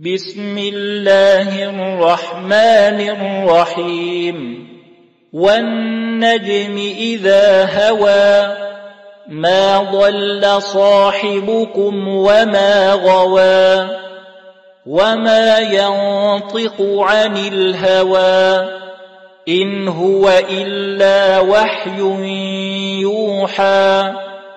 بسم الله الرحمن الرحيم والنجم إذا هوى ما ضل صاحبكم وما غوى وما ينطق عن الهوى إن هو إلا وحي يوحى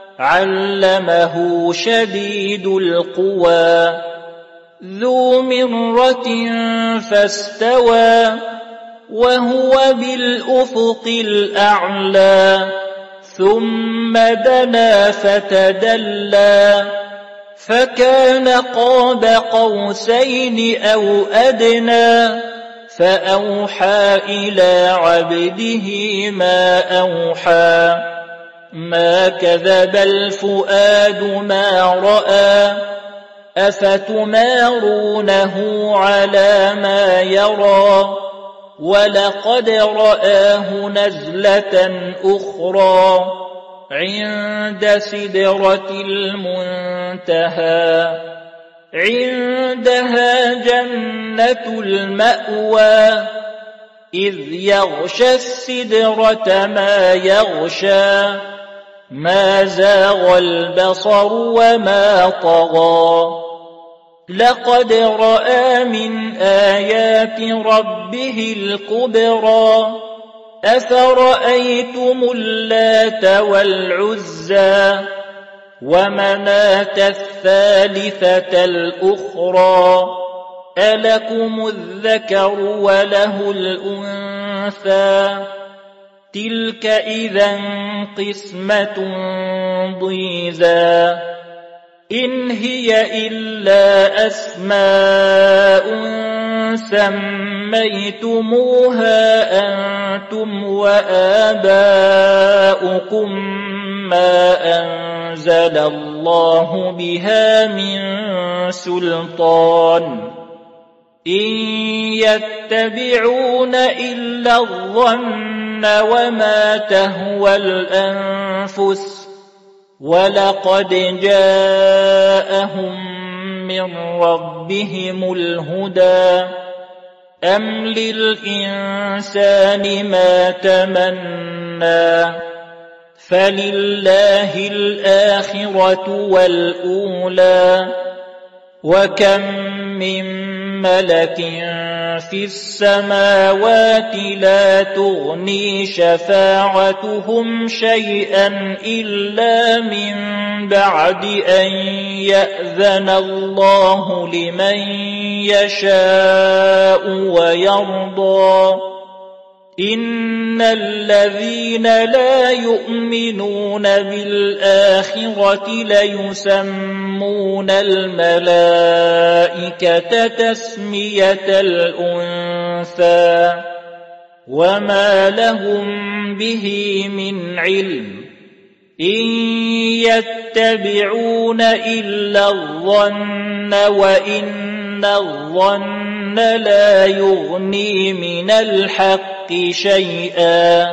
علمه شديد القوى ذو مرة فاستوى وهو بالأفق الأعلى ثم دنا فتدلى فكان قاب قوسين أو أدنى فأوحى إلى عبده ما أوحى ما كذب الفؤاد ما رأى أفتمارونه على ما يرى ولقد رآه نزلة أخرى عند سدرة المنتهى عندها جنة المأوى إذ يغشى السدرة ما يغشى ما زاغ البصر وما طغى لقد رأى من آيات ربه الكبرى أفرأيتم اللات والعزى ومناة الثالثة الأخرى ألكم الذكر وله الأنثى تلك إذا قسمة ضيزى إن هي إلا أسماء سميتموها أنتم وآباؤكم ما أنزل الله بها من سلطان إن يتبعون إلا الظن وما تهوى الأنفس ولقد جاءهم من ربهم الهدى أم للإنسان ما تمنى فلله الآخرة والأولى وكم من ملك في السماوات لا تغني شفاعتهم شيئا إلا من بعد أن يأذن الله لمن يشاء ويرضى إن الذين لا يؤمنون بالآخرة ليسمون الملائكة تسمية الأنثى وما لهم به من علم إن يتبعون إلا الظن وإن الظن لا يغني من الحق شيئا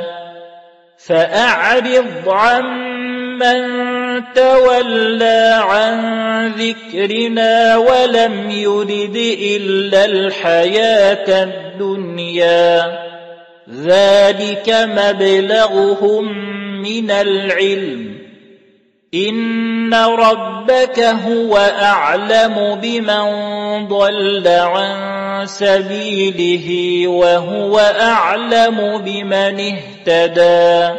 فأعرض عمن تولى عن ذكرنا ولم يرد إلا الحياة الدنيا ذلك مبلغهم من العلم إن ربك هو أعلم بمن ضل عن سبيله وهو أعلم بمن اهتدى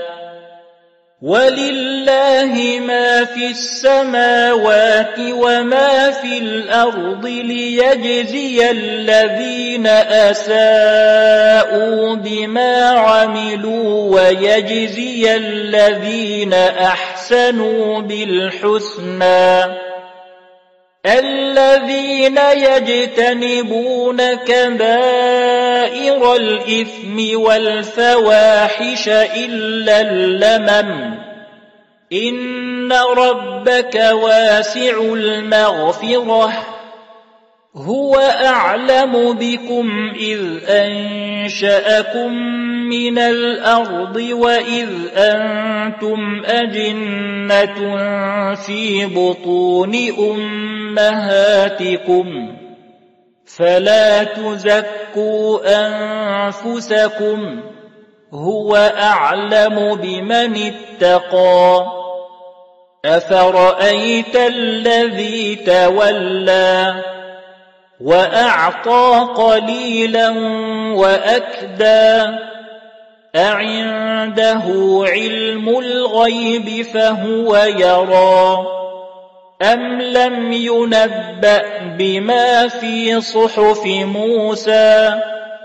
ولله ما في السماوات وما في الأرض ليجزي الذين أساءوا بما عملوا ويجزي الذين أحسنوا بالحسنى الذين يجتنبون كبائر الإثم والفواحش إلا اللمم إن ربك واسع المغفرة هو أعلم بكم إذ أنشأكم من الأرض وإذ أنتم أجنة في بطون أمهاتكم فلا تزكوا أنفسكم هو أعلم بمن اتقى أفرأيت الذي تولى وأعطى قليلا وأكدى أعنده علم الغيب فهو يرى أم لم ينبأ بما في صحف موسى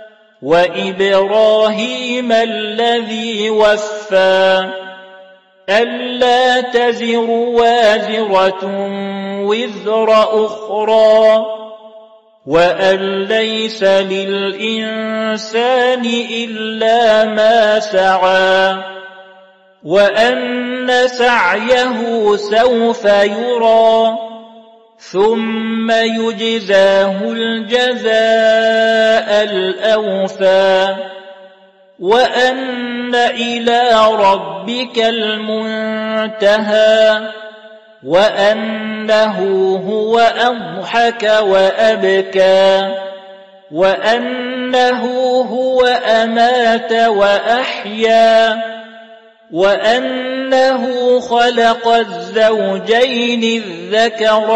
وإبراهيم الذي وفى ألا تزر وازرة وزر أخرى وأن ليس للإنسان إلا ما سعى وأن سعيه سوف يرى ثم يجزاه الجزاء الأوفى وأن إلى ربك المنتهى وأنه هو أضحك وأبكى وأنه هو أمات وأحيا وأنه خلق الزوجين الذكر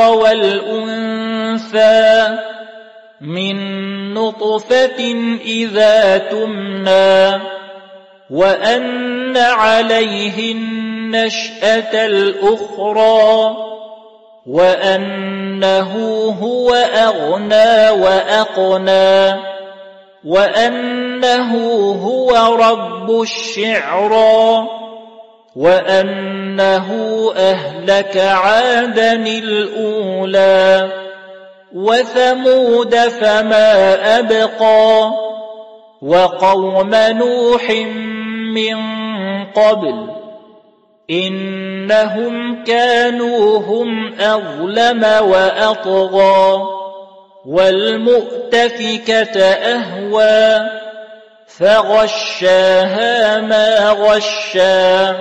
والأنثى من نطفة إذا تمنى وأن عليه النشأة الأخرى وأنه هو أغنى وأقنى وأنه هو رب الشعرى وأنه أهلك عادا الأولى وثمود فما أبقى وقوم نوح من قبل إنهم كانوا هم أظلم وأطغى والمؤتفكة أهوى فغشاها ما غشا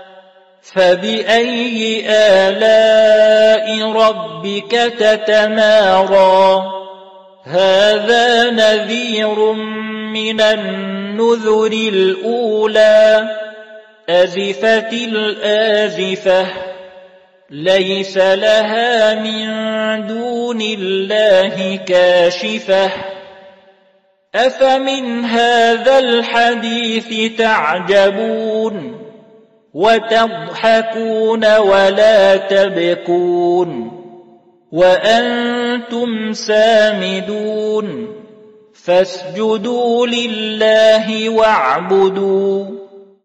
فبأي آلاء ربك تتمارى هذا نذير من النذر الأولى أزفت الآزفة ليس لها من دون الله كاشفة أفمن هذا الحديث تعجبون وتضحكون ولا تبكون وأنتم سامدون فاسجدوا لله واعبدوا